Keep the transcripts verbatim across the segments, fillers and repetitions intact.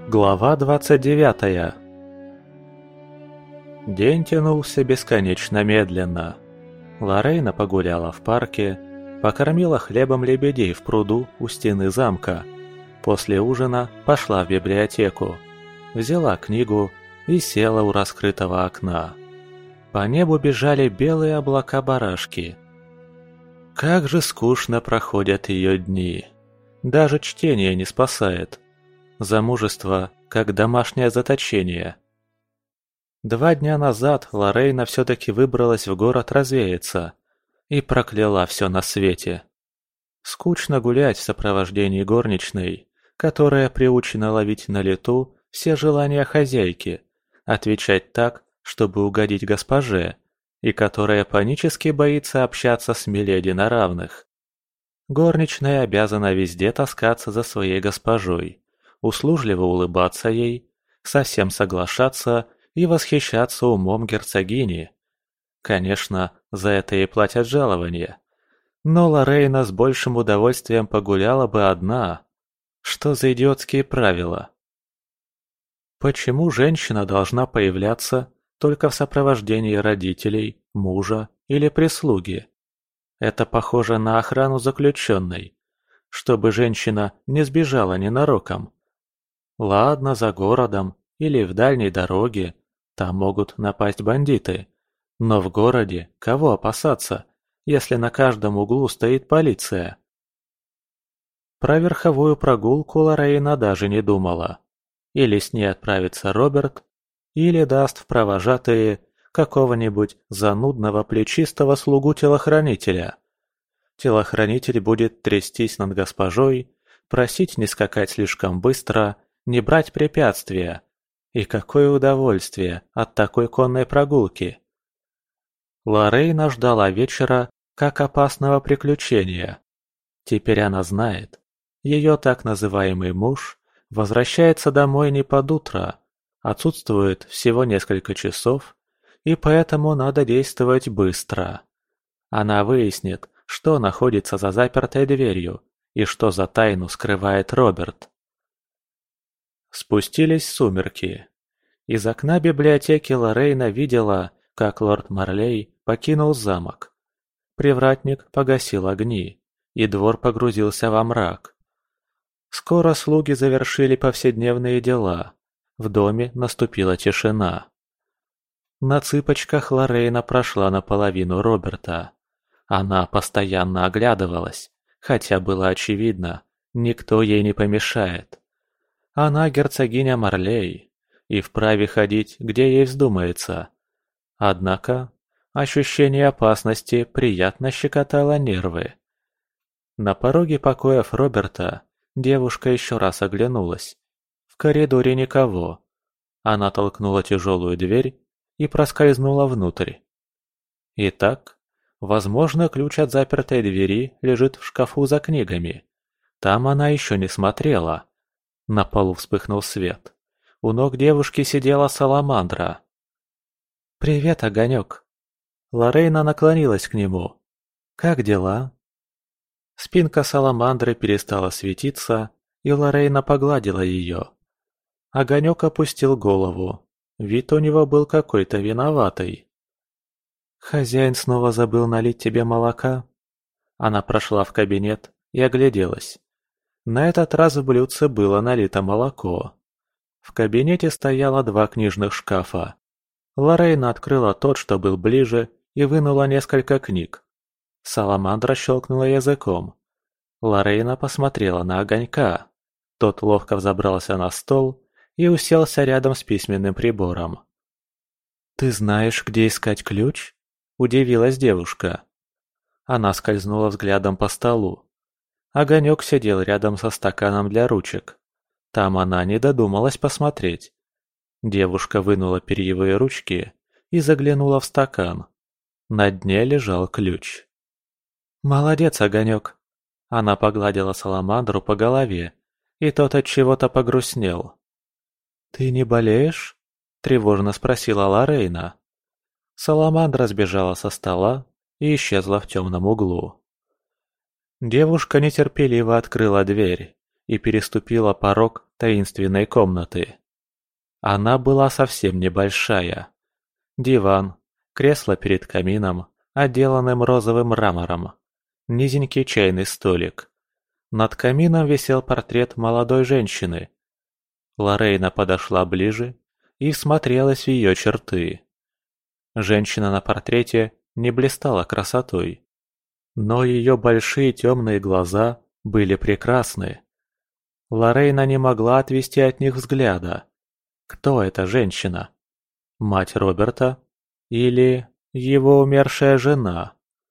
Глава двадцать девятая. День тянулся бесконечно медленно. Лорейна погуляла в парке, покормила хлебом лебедей в пруду у стены замка. После ужина пошла в библиотеку, взяла книгу и села у раскрытого окна. По небу бежали белые облака-барашки. Как же скучно проходят ее дни. Даже чтение не спасает. Замужество, как домашнее заточение. Два дня назад Лорейна все-таки выбралась в город развеяться и прокляла все на свете. Скучно гулять в сопровождении горничной, которая приучена ловить на лету все желания хозяйки, отвечать так, чтобы угодить госпоже, и которая панически боится общаться с миледи на равных. Горничная обязана везде таскаться за своей госпожой, услужливо улыбаться ей, совсем соглашаться и восхищаться умом герцогини. Конечно, за это ей платят жалование. Но Лорейна с большим удовольствием погуляла бы одна. Что за идиотские правила? Почему женщина должна появляться только в сопровождении родителей, мужа или прислуги? Это похоже на охрану заключенной, чтобы женщина не сбежала ненароком. Ладно, за городом или в дальней дороге, там могут напасть бандиты. Но в городе кого опасаться, если на каждом углу стоит полиция? Про верховую прогулку Лорейна даже не думала. Или с ней отправится Роберт, или даст в провожатые какого-нибудь занудного плечистого слугу-телохранителя. Телохранитель будет трястись над госпожой, просить не скакать слишком быстро, не брать препятствия. И какое удовольствие от такой конной прогулки! Лорейна ждала вечера как опасного приключения. Теперь она знает, ее так называемый муж возвращается домой не под утро, отсутствует всего несколько часов, и поэтому надо действовать быстро. Она выяснит, что находится за запертой дверью и что за тайну скрывает Роберт. Спустились сумерки. Из окна библиотеки Лорейна видела, как лорд Марлей покинул замок. Привратник погасил огни, и двор погрузился во мрак. Скоро слуги завершили повседневные дела. В доме наступила тишина. На цыпочках Лорейна прошла наполовину Роберта. Она постоянно оглядывалась, хотя было очевидно, никто ей не помешает. Она герцогиня Марлей и вправе ходить, где ей вздумается. Однако ощущение опасности приятно щекотало нервы. На пороге покоев Роберта девушка еще раз оглянулась. В коридоре никого. Она толкнула тяжелую дверь и проскользнула внутрь. Итак, возможно, ключ от запертой двери лежит в шкафу за книгами. Там она еще не смотрела. На полу вспыхнул свет. У ног девушки сидела саламандра. «Привет, Огонек!» Лорейна наклонилась к нему. «Как дела?» Спинка саламандры перестала светиться, и Лорейна погладила ее. Огонек опустил голову. Вид у него был какой-то виноватый. «Хозяин снова забыл налить тебе молока?» Она прошла в кабинет и огляделась. На этот раз в блюдце было налито молоко. В кабинете стояло два книжных шкафа. Лорейна открыла тот, что был ближе, и вынула несколько книг. Саламандра щелкнула языком. Лорейна посмотрела на Огонька. Тот ловко взобрался на стол и уселся рядом с письменным прибором. «Ты знаешь, где искать ключ?» – удивилась девушка. Она скользнула взглядом по столу. Огонек сидел рядом со стаканом для ручек. Там она не додумалась посмотреть. Девушка вынула перьевые ручки и заглянула в стакан. На дне лежал ключ. «Молодец, Огонек!» Она погладила саламандру по голове, и тот от чего-то погрустнел. «Ты не болеешь?» – тревожно спросила Лорейна. Саламандра сбежала со стола и исчезла в темном углу. Девушка нетерпеливо открыла дверь и переступила порог таинственной комнаты. Она была совсем небольшая. Диван, кресло перед камином, отделанным розовым мрамором, низенький чайный столик. Над камином висел портрет молодой женщины. Лорейна подошла ближе и всмотрелась в ее черты. Женщина на портрете не блистала красотой, но ее большие темные глаза были прекрасны. Лорейна не могла отвести от них взгляда. Кто эта женщина? Мать Роберта? Или его умершая жена?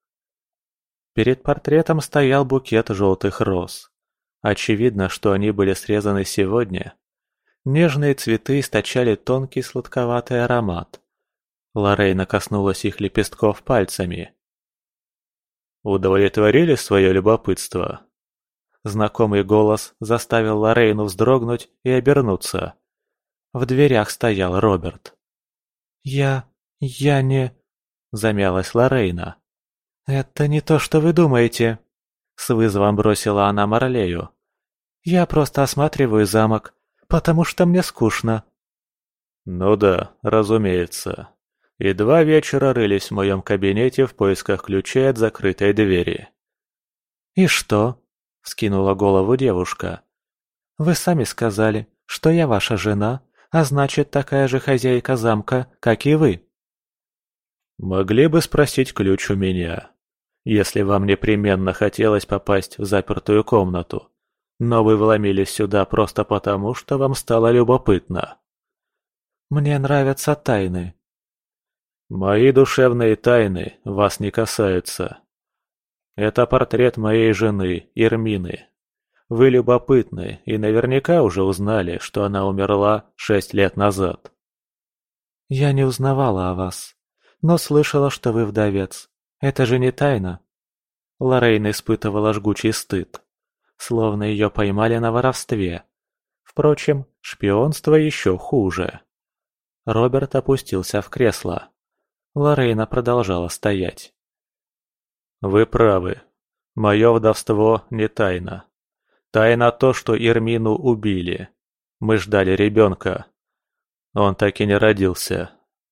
Перед портретом стоял букет желтых роз. Очевидно, что они были срезаны сегодня. Нежные цветы источали тонкий сладковатый аромат. Лорейна коснулась их лепестков пальцами. «Удовлетворили свое любопытство?» Знакомый голос заставил Лорейну вздрогнуть и обернуться. В дверях стоял Роберт. «Я... я не...» — замялась Лорейна. «Это не то, что вы думаете», — с вызовом бросила она Марлею. «Я просто осматриваю замок, потому что мне скучно». «Ну да, разумеется. И два вечера рылись в моем кабинете в поисках ключей от закрытой двери». «И что?» — вскинула голову девушка. «Вы сами сказали, что я ваша жена, а значит, такая же хозяйка замка, как и вы». «Могли бы спросить ключ у меня, если вам непременно хотелось попасть в запертую комнату, но вы вломились сюда просто потому, что вам стало любопытно». «Мне нравятся тайны». «Мои душевные тайны вас не касаются. Это портрет моей жены, Ирмины. Вы любопытны и наверняка уже узнали, что она умерла шесть лет назад». «Я не узнавала о вас, но слышала, что вы вдовец. Это же не тайна». Лорейна испытывала жгучий стыд, словно ее поймали на воровстве. Впрочем, шпионство еще хуже. Роберт опустился в кресло. Лорейна продолжала стоять. «Вы правы. Мое вдовство не тайна. Тайна то, что Ирмину убили. Мы ждали ребенка. Он так и не родился».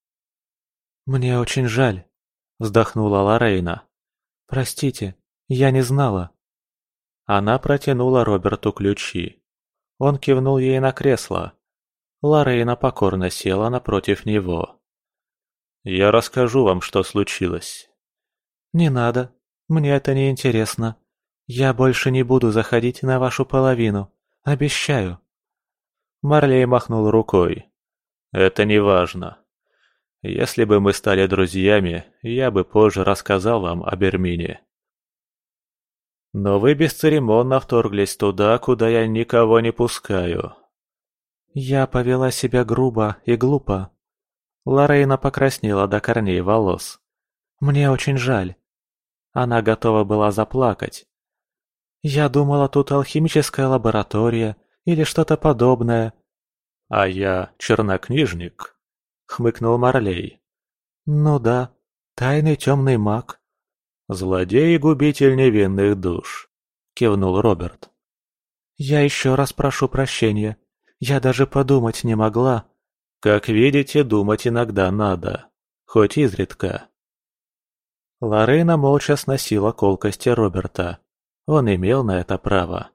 «Мне очень жаль», — вздохнула Лорейна. «Простите, я не знала». Она протянула Роберту ключи. Он кивнул ей на кресло. Лорейна покорно села напротив него. «Я расскажу вам, что случилось». «Не надо. Мне это не интересно. Я больше не буду заходить на вашу половину. Обещаю». Марлей махнул рукой. «Это не важно. Если бы мы стали друзьями, я бы позже рассказал вам об Эрмине. Но вы бесцеремонно вторглись туда, куда я никого не пускаю». «Я повела себя грубо и глупо». Лорейна покраснела до корней волос. «Мне очень жаль». Она готова была заплакать. «Я думала, тут алхимическая лаборатория или что-то подобное». «А я чернокнижник», — хмыкнул Марлей. «Ну да, тайный темный маг». «Злодей и губитель невинных душ», — кивнул Роберт. «Я еще раз прошу прощения. Я даже подумать не могла». «Как видите, думать иногда надо, хоть изредка». Лорейна молча сносила колкости Роберта. Он имел на это право.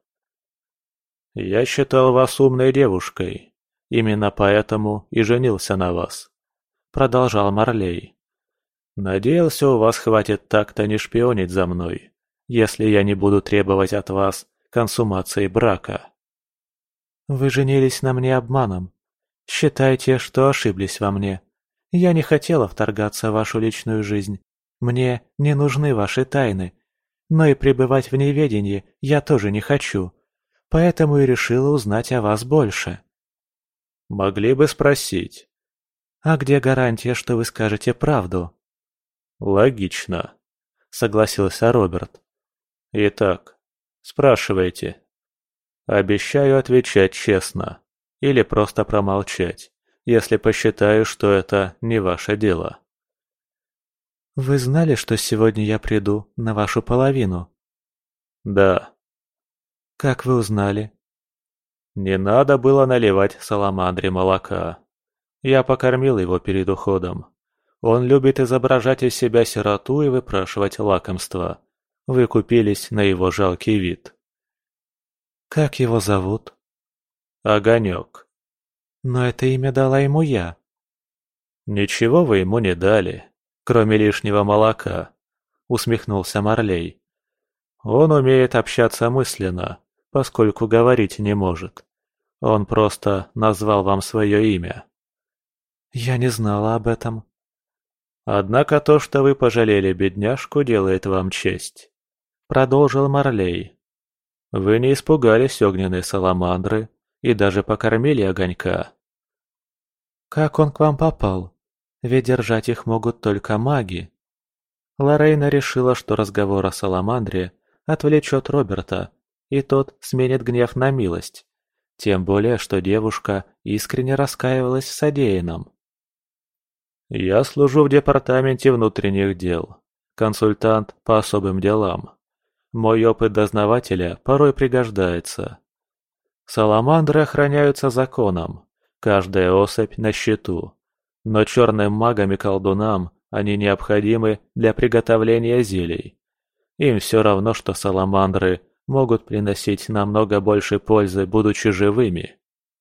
«Я считал вас умной девушкой. Именно поэтому и женился на вас», — продолжал Марлей. «Надеялся, у вас хватит так-то не шпионить за мной, если я не буду требовать от вас консумации брака». «Вы женились на мне обманом. Считайте, что ошиблись во мне. Я не хотела вторгаться в вашу личную жизнь. Мне не нужны ваши тайны. Но и пребывать в неведении я тоже не хочу. Поэтому и решила узнать о вас больше». «Могли бы спросить». «А где гарантия, что вы скажете правду?» «Логично», — согласился Роберт. «Итак, спрашивайте. Обещаю отвечать честно. Или просто промолчать, если посчитаю, что это не ваше дело». «Вы знали, что сегодня я приду на вашу половину?» «Да». «Как вы узнали?» Не надо было наливать Саламандре молока. Я покормил его перед уходом. Он любит изображать из себя сироту и выпрашивать лакомства. Вы купились на его жалкий вид. Как его зовут? Огонек. Но это имя дала ему я. Ничего вы ему не дали, кроме лишнего молока, усмехнулся Марлей. Он умеет общаться мысленно, поскольку говорить не может. Он просто назвал вам свое имя. Я не знала об этом. Однако то, что вы пожалели бедняжку, делает вам честь. Продолжил Марлей. Вы не испугались огненной саламандры и даже покормили огонька. Как он к вам попал? Ведь держать их могут только маги. Лорейна решила, что разговор о саламандре отвлечет Роберта, и тот сменит гнев на милость. Тем более, что девушка искренне раскаивалась в содеянном. «Я служу в департаменте внутренних дел, консультант по особым делам. Мой опыт дознавателя порой пригождается. Саламандры охраняются законом, каждая особь на счету, но черным магам и колдунам они необходимы для приготовления зелий. Им все равно, что саламандры могут приносить намного больше пользы, будучи живыми».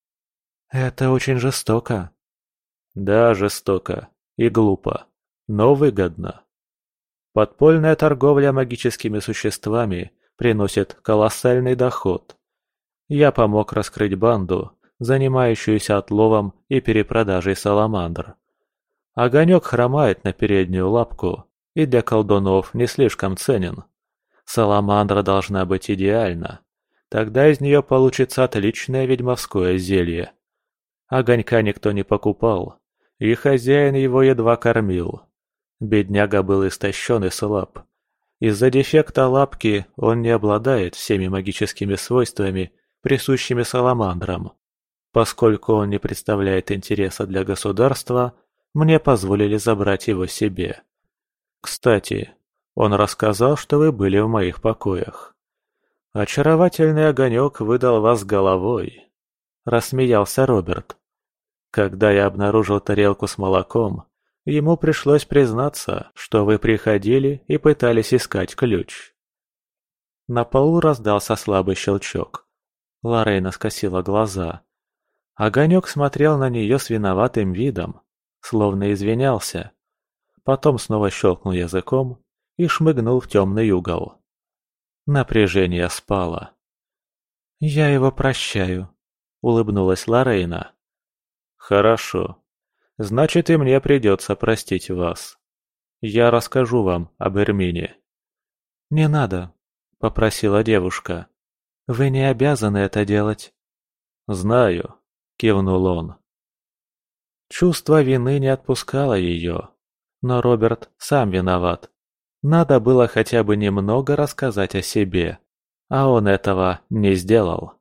Это очень жестоко. Да, жестоко и глупо, но выгодно. Подпольная торговля магическими существами приносит колоссальный доход. Я помог раскрыть банду, занимающуюся отловом и перепродажей саламандр. Огонек хромает на переднюю лапку и для колдунов не слишком ценен. Саламандра должна быть идеальна, тогда из нее получится отличное ведьмовское зелье. Огонька никто не покупал, и хозяин его едва кормил. Бедняга был истощен и слаб. Из-за дефекта лапки он не обладает всеми магическими свойствами, присущими саламандрам. Поскольку он не представляет интереса для государства, мне позволили забрать его себе. Кстати, он рассказал, что вы были в моих покоях. Очаровательный огонек выдал вас головой. Рассмеялся Роберт. Когда я обнаружил тарелку с молоком, ему пришлось признаться, что вы приходили и пытались искать ключ. На полу раздался слабый щелчок. Лорейна скосила глаза. Огонек смотрел на нее с виноватым видом, словно извинялся. Потом снова щелкнул языком и шмыгнул в темный угол. Напряжение спало. «Я его прощаю», — улыбнулась Лорейна. «Хорошо. Значит, и мне придется простить вас. Я расскажу вам об Эрмине». «Не надо», — попросила девушка. «Вы не обязаны это делать». «Знаю», — кивнул он. Чувство вины не отпускало ее. Но Роберт сам виноват. Надо было хотя бы немного рассказать о себе, а он этого не сделал.